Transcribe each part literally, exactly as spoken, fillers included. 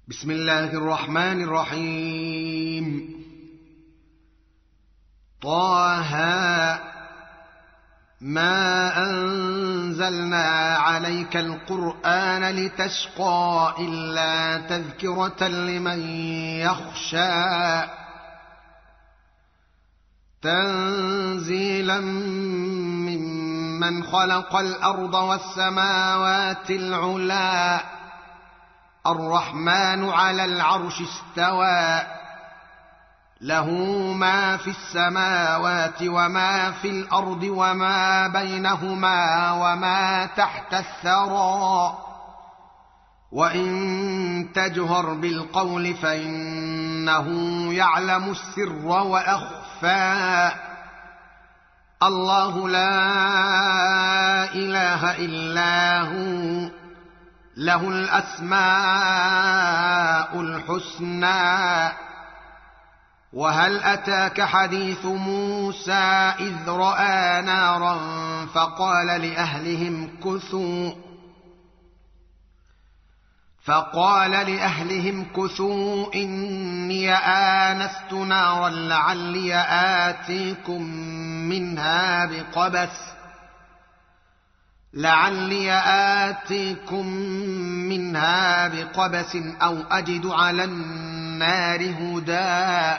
بسم الله الرحمن الرحيم. طه ما أنزلنا عليك القرآن لتشقى إلا تذكرة لمن يخشى تنزيلا ممن خلق الأرض والسماوات العلى الرحمن على العرش استوى له ما في السماوات وما في الأرض وما بينهما وما تحت الثرى وإن تجهر بالقول فإنه يعلم السر وأخفى الله لا إله إلا هو له الأسماء الحسنى. وهل أتاك حديث موسى إذ رأى نارا فقال لأهلهم كثوا فقال لأهلهم كثوا إني آنست نارا لعلي آتيكم منها بقبس لعلي آتيكم منها بقبس أو أجد على النار هدى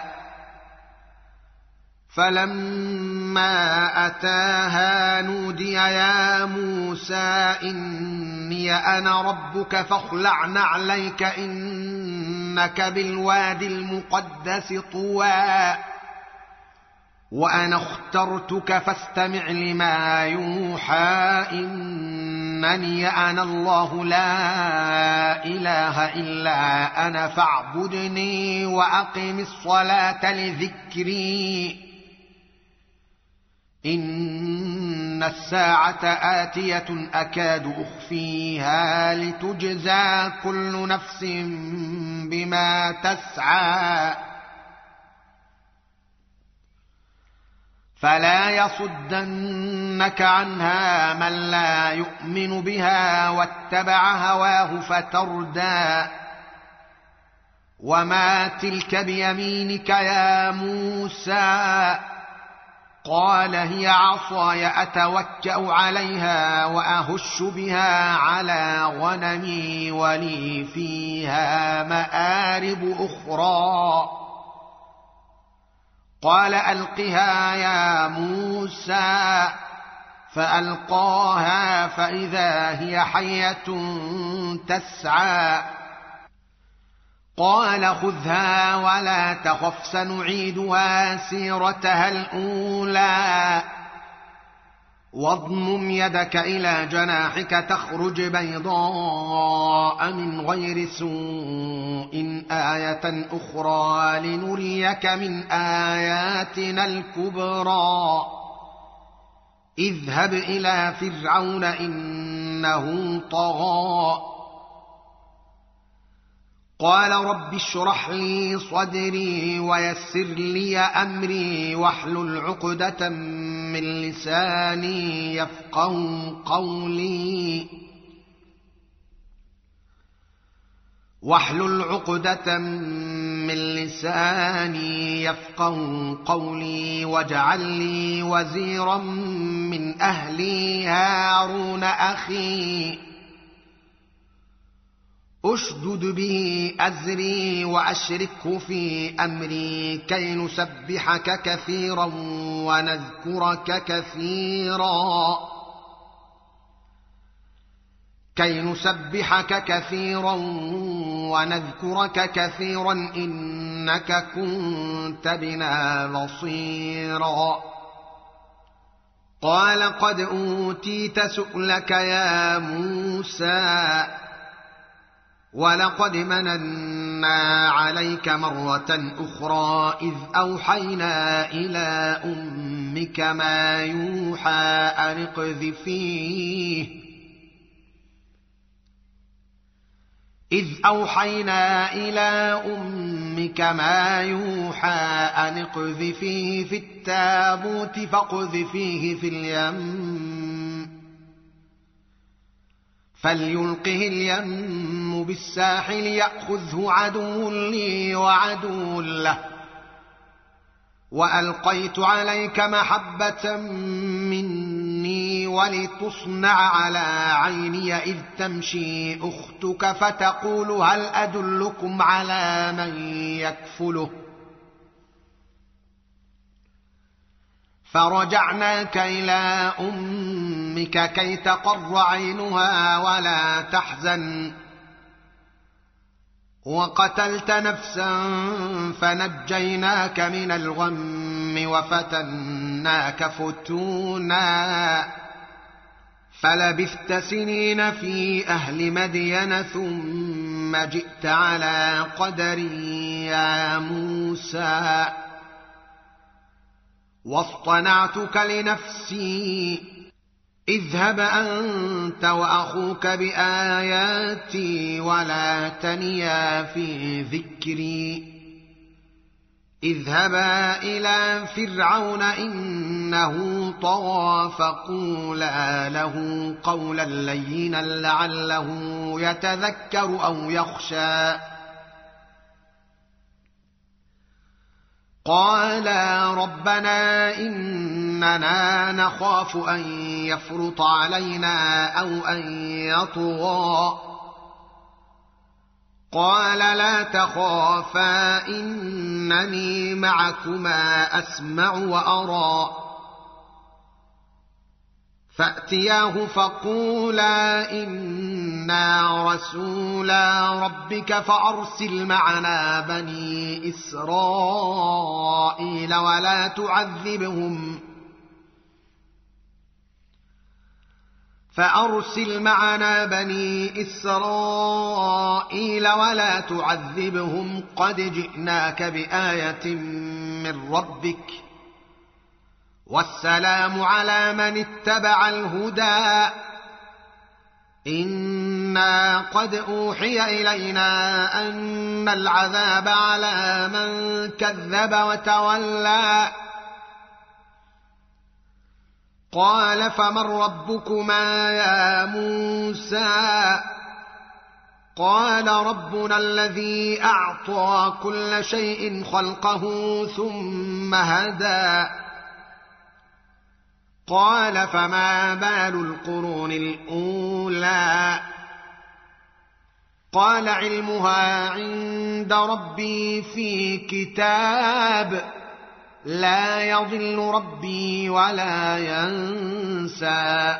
فلما أتاها نودي يا موسى إني أنا ربك فاخلع نعليك إنك بالواد المقدس طوى وأنا اخترتك فاستمع لما يوحى إنني أنا الله لا إله إلا أنا فاعبدني وأقم الصلاة لذكري إن الساعة آتية أكاد أخفيها لتجزى كل نفس بما تسعى فلا يصدنك عنها من لا يؤمن بها واتبع هواه فتردى وما تلك بيمينك يا موسى قال هي عصاي أتوكأ عليها وأهش بها على غنمي ولي فيها مآرب أخرى قال ألقها يا موسى فألقاها فإذا هي حية تسعى قال خذها ولا تخف سنعيدها سيرتها الأولى واضمم يدك إلى جناحك تخرج بيضاء من غير سوء آية أخرى لنريك من آياتنا الكبرى اذهب إلى فرعون إنه طغى قال رب اشرح لي صدري ويسر لي أمري واحلل عقدة من لساني يفقهوا قولي واحلل عقدة من لساني يفقهوا قولي واجعل لي وزيرا من أهلي هارون أخي أشدد به أزري وأشركه في أمري كي نسبحك كثيرا ونذكرك كثيرا كي نسبحك كثيرا ونذكرك كثيرا إنك كنت بنا بصيرا قال قد أوتيت سؤلك يا موسى ولقد مننا عليك مرة أخرى إذ أوحينا إلى أمك ما يوحى أن اقذفيه إذ أوحينا إلى أمك ما يوحى أن اقذفيه في التابوت فاقذفيه في اليم فليلقه اليم بالساحل يأخذه عدو لي وعدو له وألقيت عليك محبة مني ولتصنع على عيني إذ تمشي أختك فتقول هل أدلكم على من يكفله فرجعناك إلى أمك كي تقر عينها ولا تحزن وقتلت نفسا فنجيناك من الغم وفتناك فتونا فلبثت سنين في أهل مدين ثم جئت على قدر يا موسى واصطنعتك لنفسي اذهب أنت وأخوك بآياتي ولا تنيا في ذكري اذهبا إلى فرعون إنه طغى فقولا له قولا لينا لعله يتذكر أو يخشى قالا ربنا إننا نخاف أن يفرط علينا أو أن يطغى قال لا تخافا إنني معكما أسمع وأرى فأتياه فقولا إنا رسولا ربك فأرسل معنا بني إسرائيل ولا تعذبهم فأرسل معنا بني إسرائيل ولا تعذبهم قد جئناك بآية من ربك والسلام على من اتبع الهدى إنا قد أوحي إلينا أن العذاب على من كذب وتولى قال فمن ربكما يا موسى قال ربنا الذي أعطى كل شيء خلقه ثم هدى قال فما بال القرون الأولى قال علمها عند ربي في كتاب لا يضل ربي ولا ينسى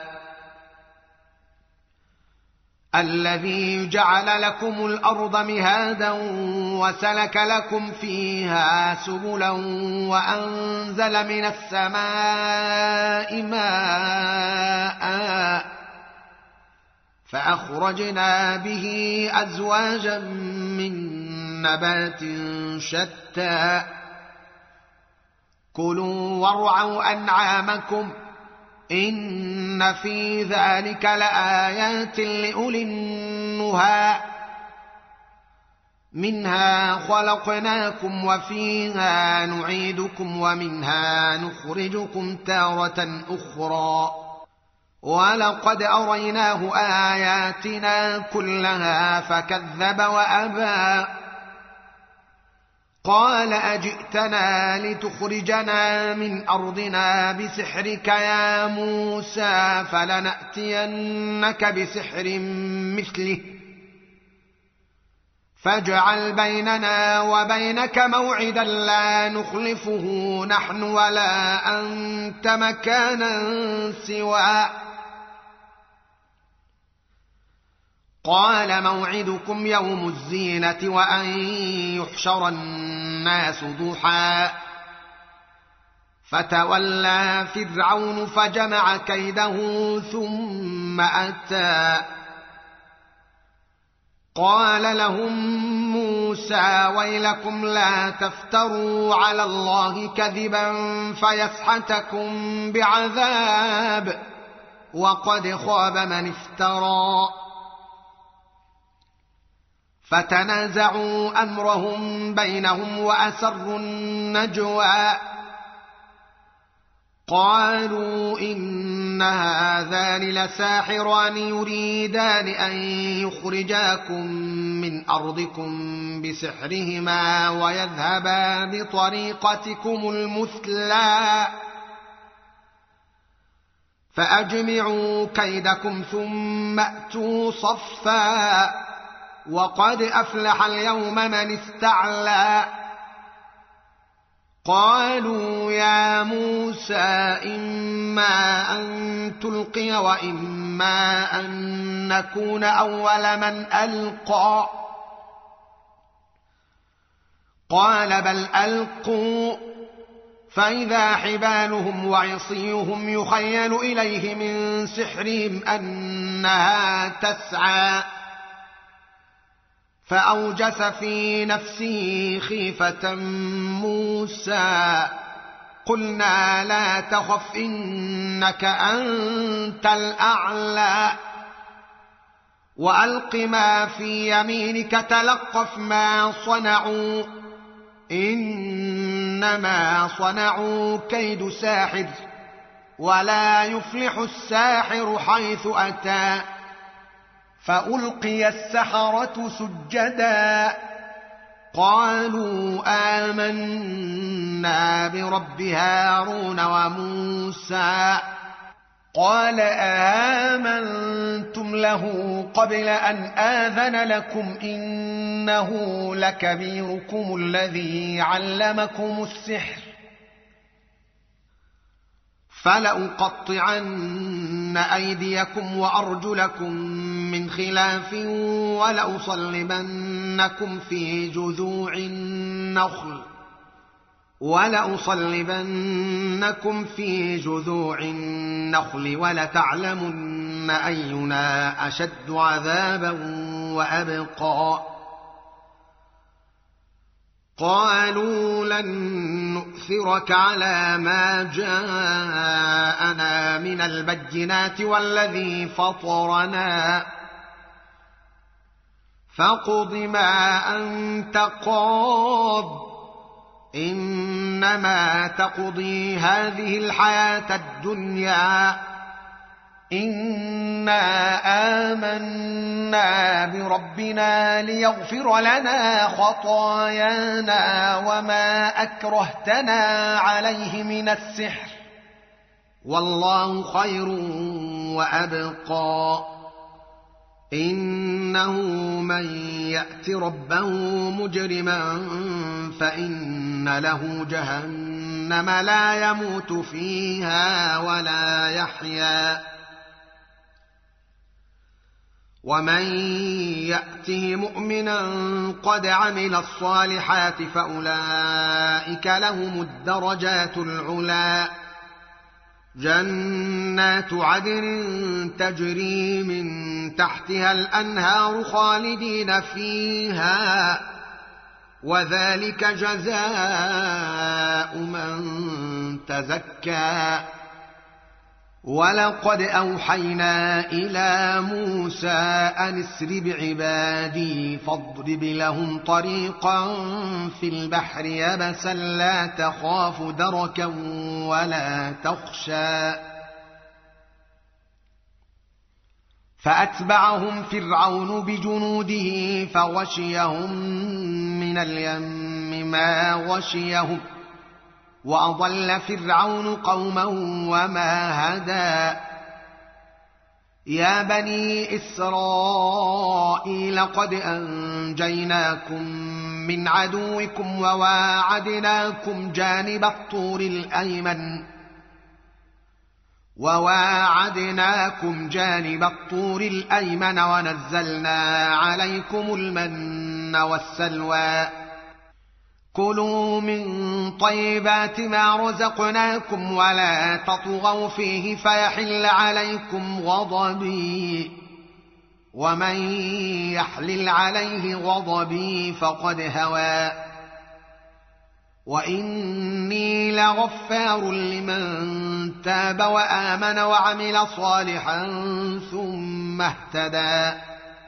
الذي جعل لكم الأرض مهادا وسلك لكم فيها سبلا وأنزل من السماء ماء فأخرجنا به أزواجا من نبات شتى كلوا وارعوا أنعامكم إن في ذلك لآيات لأولي النهى منها خلقناكم وفيها نعيدكم ومنها نخرجكم تارة أخرى ولقد أريناه آياتنا كلها فكذب وأبى قال أجئتنا لتخرجنا من أرضنا بسحرك يا موسى فلنأتينك بسحر مثله فاجعل بيننا وبينك موعدا لا نخلفه نحن ولا أنت مكانا سوى قال موعدكم يوم الزينة وأن يحشر الناس ضحى فتولى فرعون فجمع كيده ثم أتى قال لهم موسى ويلكم لا تفتروا على الله كذبا فيسحتكم بعذاب وقد خاب من افترى فتنازعوا أمرهم بينهم وأسروا النجوى قالوا إن إن هذان لساحران يريدان أن يخرجاكم من أرضكم بسحرهما ويذهبا بطريقتكم المثلى فأجمعوا كيدكم ثم أتوا صفا وقد أفلح اليوم من استعلى قالوا يا موسى إما أن تلقي وإما أن نكون أول من ألقى قال بل ألقوا فإذا حبالهم وعصيهم يخيل إليه من سحرهم أنها تسعى فأوجس في نفسه خيفة موسى قلنا لا تخف إنك أنت الأعلى وألق ما في يمينك تلقف ما صنعوا إنما صنعوا كيد ساحر ولا يفلح الساحر حيث أتى فألقي السحرة سجدا قالوا آمنا برب هارون وموسى قال آمنتم له قبل أن آذن لكم إنه لكبيركم الذي علمكم السحر فلأقطعن أيديكم وأرجلكم من خلاف ولأصلبنكم في جذوع النخل ولأصلبنكم في جذوع النخل ولتعلمن أينا أشد عذابا وأبقى قالوا لن نؤثرك على ما جاءنا من البينات والذي فطرنا فاقض ما أنت قاض إنما تقضي هذه الحياة الدنيا إنا آمنا بربنا ليغفر لنا خطايانا وما أكرهتنا عليه من السحر والله خير وأبقى إنه من يأت ربه مجرما فإن له جهنم لا يموت فيها ولا يحيا ومن يأته مؤمنا قد عمل الصالحات فأولئك لهم الدرجات العلى جنات عدن تجري من تحتها الأنهار خالدين فيها وذلك جزاء من تزكى ولقد أوحينا إلى موسى أن اسر بعبادي فاضرب لهم طريقا في البحر يبسا لا تخاف دركا ولا تخشى فأتبعهم فرعون بجنوده فغشيهم من اليم ما غشيهم وأضل فرعون قومه وما هدى يا بني إسرائيل قد أنجيناكم من عدوكم وواعدناكم جانب الطور الأيمن وواعدناكم جانب الطور الأيمن ونزلنا عليكم المن والسلوى كلوا من طيبات ما رزقناكم ولا تطغوا فيه فيحل عليكم غضبي ومن يحلل عليه غضبي فقد هوى وإني لغفار لمن تاب وآمن وعمل صالحا ثم اهتدى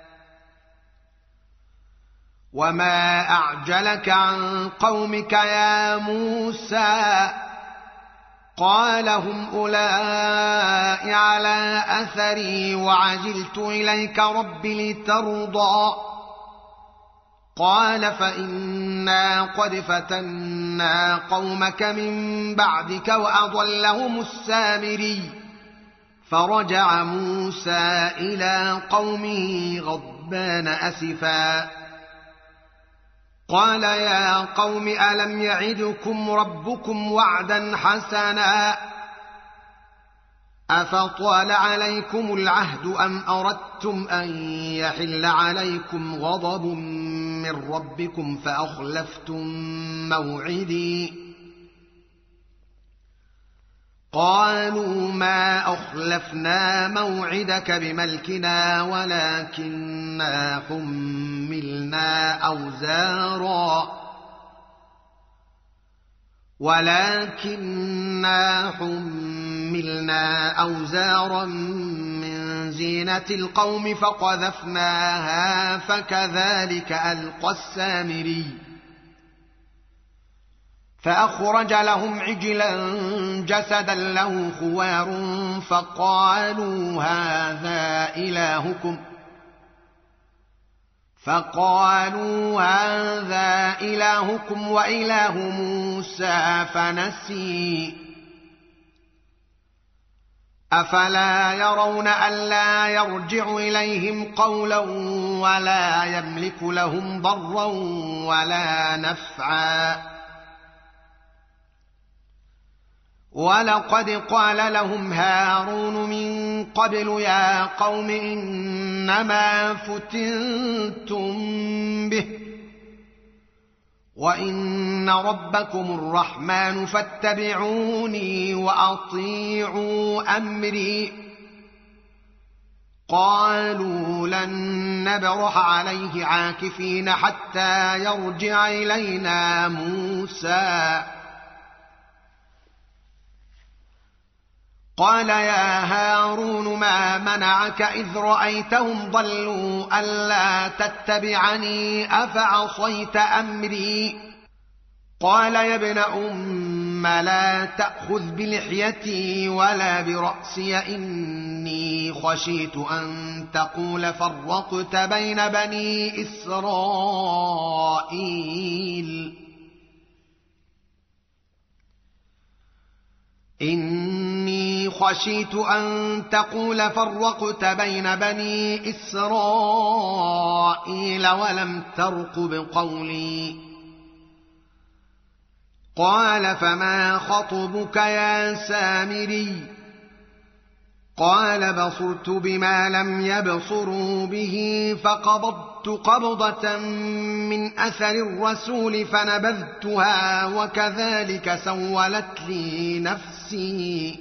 وما أعجلك عن قومك يا موسى قال هم أولئك على أثري وعجلت إليك رب لترضى قال فإنا قد فتنا قومك من بعدك وأضلهم السامري فرجع موسى إلى قومه غضبان أسفا قال يا قوم ألم يعدكم ربكم وعدا حسنا أفطال عليكم العهد أم أردتم أن يحل عليكم غضب من ربكم فأخلفتم موعدي قالوا ما أخلفنا موعدك بملكنا ولكننا حملنا أوزارا ولكننا حملنا أوزارا من زينة القوم فقذفناها فكذلك ألقى السامري فأخرج لهم عجلا جسدا له خوار فقالوا هذا إلهكم فقالوا هذا إلهكم وإله موسى فنسي أفلا يرون ألا يرجع إليهم قولا ولا يملك لهم ضرا ولا نفعا ولقد قال لهم هارون من قبل يا قوم إنما فتنتم به وإن ربكم الرحمن فاتبعوني وأطيعوا أمري قالوا لن نبرح عليه عاكفين حتى يرجع إلينا موسى قال يا هارون ما منعك إذ رأيتهم ضلوا ألا تتبعني أفعصيت أمري قال يا ابن أم لا تأخذ بلحيتي ولا برأسي إني خشيت أن تقول فرقت بين بني إسرائيل إني خشيت أن تقول فرقت بين بني إسرائيل ولم ترقب قولي قال فما خطبك يا سامري قال بصرت بما لم يبصروا به فقبضت قبضة من أثر الرسول فنبذتها وكذلك سولت لي نفسي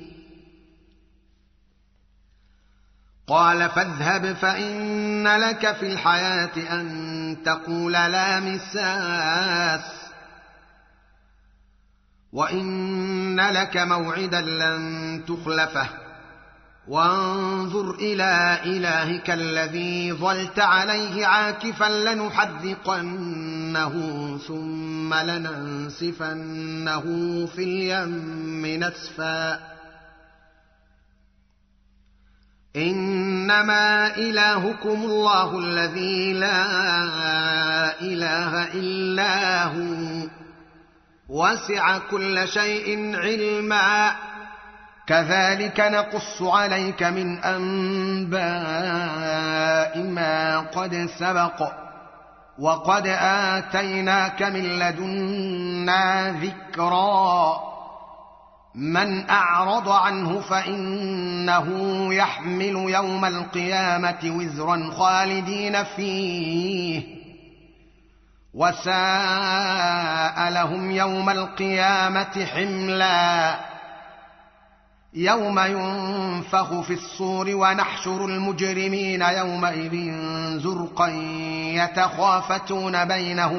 قال فاذهب فإن لك في الحياة أن تقول لا مساس وإن لك موعدا لن تخلفه وانظر إلى إلهك الذي ظلت عليه عاكفا لنحرقنه ثم لننسفنه في اليم نسفا إنما إلهكم الله الذي لا إله إلا هو وسع كل شيء علما كذلك نقص عليك من أنباء ما قد سبق وقد آتيناك من لدنا ذكرا من أعرض عنه فإنه يحمل يوم القيامة وزرا خالدين فيه وساء لهم يوم القيامة حملا يوم ينفخ في الصور ونحشر المجرمين يومئذ زرقا يتخافتون بينهم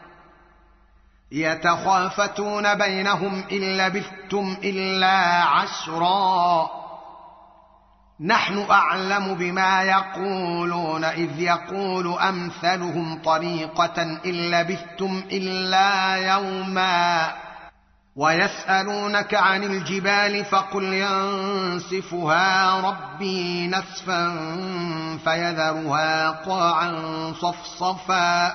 يتخافتون بينهم إن لبثتم إلا عشرا نحن أعلم بما يقولون إذ يقول أمثلهم طريقة إن لبثتم إلا يوما ويسألونك عن الجبال فقل ينسفها ربي نسفا فيذرها قاعا صفصفا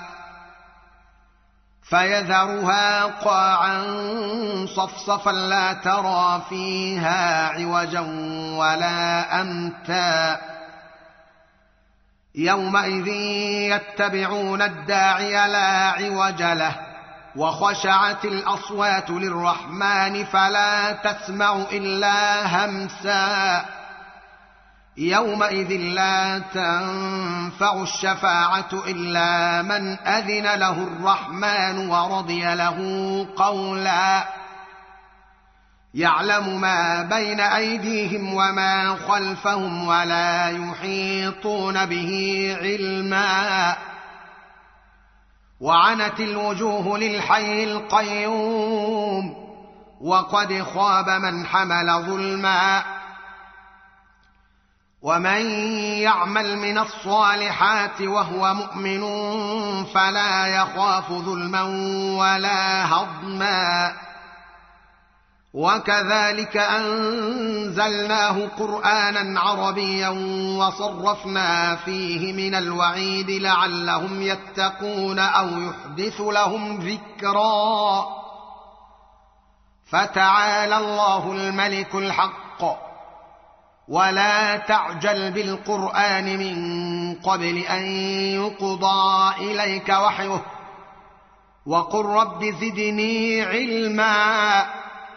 فيذرها قاعا صفصفا لا ترى فيها عوجا ولا أمتا يومئذ يتبعون الداعي لا عوج له وخشعت الأصوات للرحمن فلا تسمع إلا همسا يومئذ لا تنفع الشفاعة إلا من أذن له الرحمن ورضي له قولا يعلم ما بين أيديهم وما خلفهم ولا يحيطون به علما وعنت الوجوه للحي القيوم وقد خاب من حمل ظلما ومن يعمل من الصالحات وهو مؤمن فلا يخاف ظلما ولا هضما وكذلك أنزلناه قرآنا عربيا وصرفنا فيه من الوعيد لعلهم يتقون أو يحدث لهم ذكرا فتعالى الله الملك الحق ولا تعجل بالقرآن من قبل أن يقضى إليك وحيه وقل رب زدني علما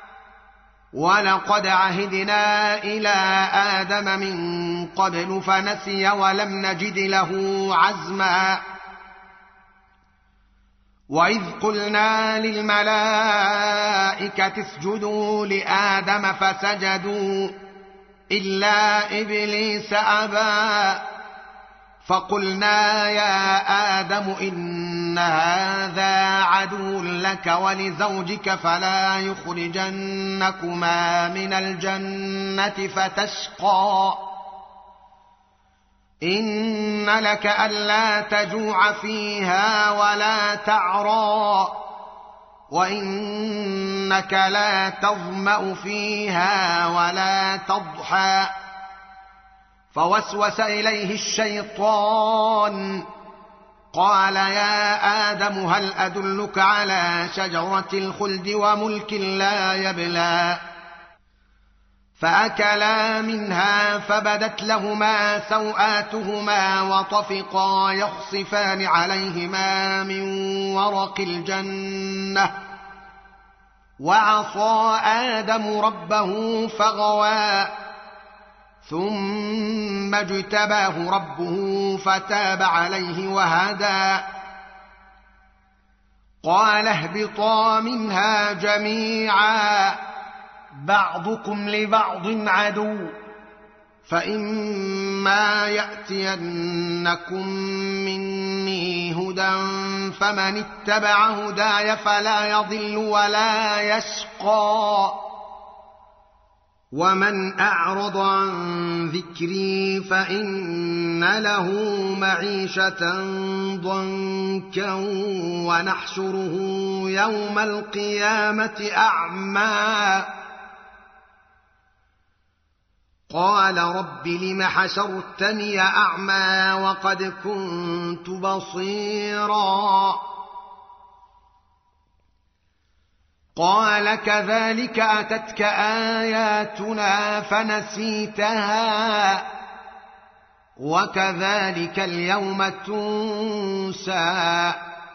ولقد عهدنا إلى آدم من قبل فنسي ولم نجد له عزما وإذ قلنا للملائكة اسجدوا لآدم فسجدوا إلا إبليس أبى فقلنا يا آدم إن هذا عدو لك ولزوجك فلا يخرجنكما من الجنة فتشقى إن لك ألا تجوع فيها ولا تعرى وإنك لا تظمأ فيها ولا تضحى فوسوس إليه الشيطان قال يا آدم هل أدلك على شجرة الخلد وملك لا يبلى فأكلا منها فبدت لهما سوآتهما وطفقا يخصفان عليهما من ورق الجنة وعصى آدم ربه فغوى ثم اجتباه ربه فتاب عليه وهدى قال اهبطا منها جميعا بعضكم لبعض عدو فإما يأتينكم مني هدى فمن اتبع هداي فلا يضل ولا يشقى ومن أعرض عن ذكري فإن له معيشة ضنكا ونحشره يوم القيامة أعمى قال رب لم حشرتني أعمى وقد كنت بصيرا قال كذلك أتتك آياتنا فنسيتها وكذلك اليوم تنسى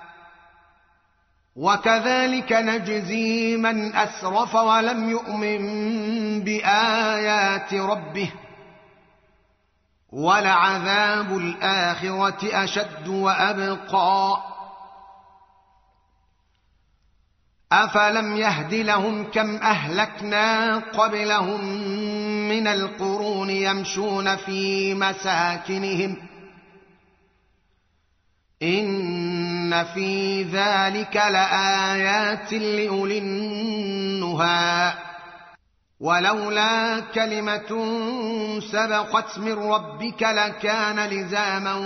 وكذلك نجزي من أسرف ولم يؤمن بآيات ربه ولعذاب الآخرة أشد وأبقى أفلم يهد لهم كم أهلكنا قبلهم من القرون يمشون في مساكنهم إن في ذلك لآيات لأولي النهى ولولا كلمة سبقت من ربك لكان لزاما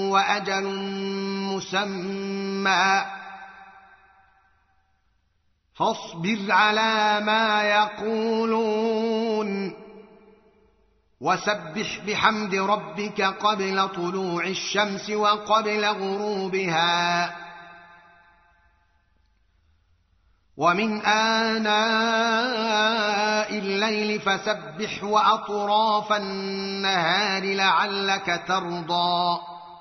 وأجل مسمى فاصبر على ما يقولون وسبح بحمد ربك قبل طلوع الشمس وقبل غروبها ومن آناء الليل فسبح وأطراف النهار لعلك ترضى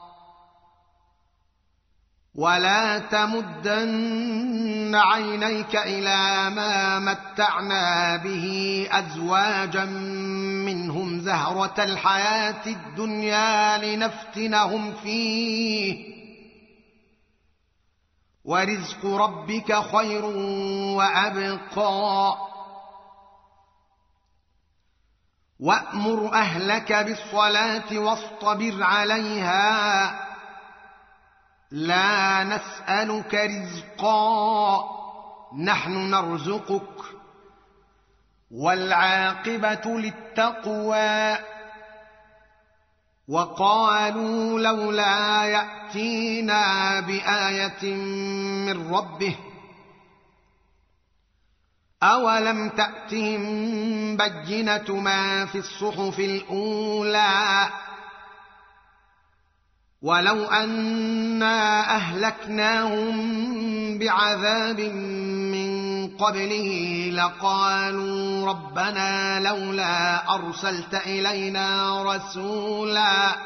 ولا تمدن عينيك إلى ما متعنا به أزواجا منهم زهرة الحياة الدنيا لنفتنهم فيه ورزق ربك خير وأبقى وأمر أهلك بالصلاة واصطبر عليها لا نسألك رزقا نحن نرزقك والعاقبة للتقوى وقالوا لولا يأتينا بآية من ربه أولم تأتهم بينة ما في الصحف الأولى ولو أنا أهلكناهم بعذاب من قبله لقالوا ربنا لولا أرسلت إلينا رسولا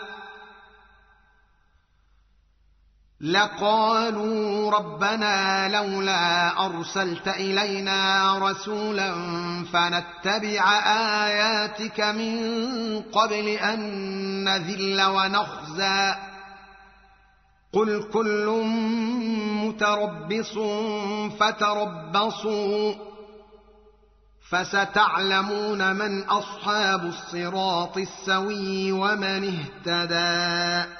لقالوا ربنا لولا أرسلت إلينا رسولا فنتبع آياتك من قبل أن نذل ونخزى قل كل متربص فتربصوا فستعلمون من أصحاب الصراط السوي ومن اهتدى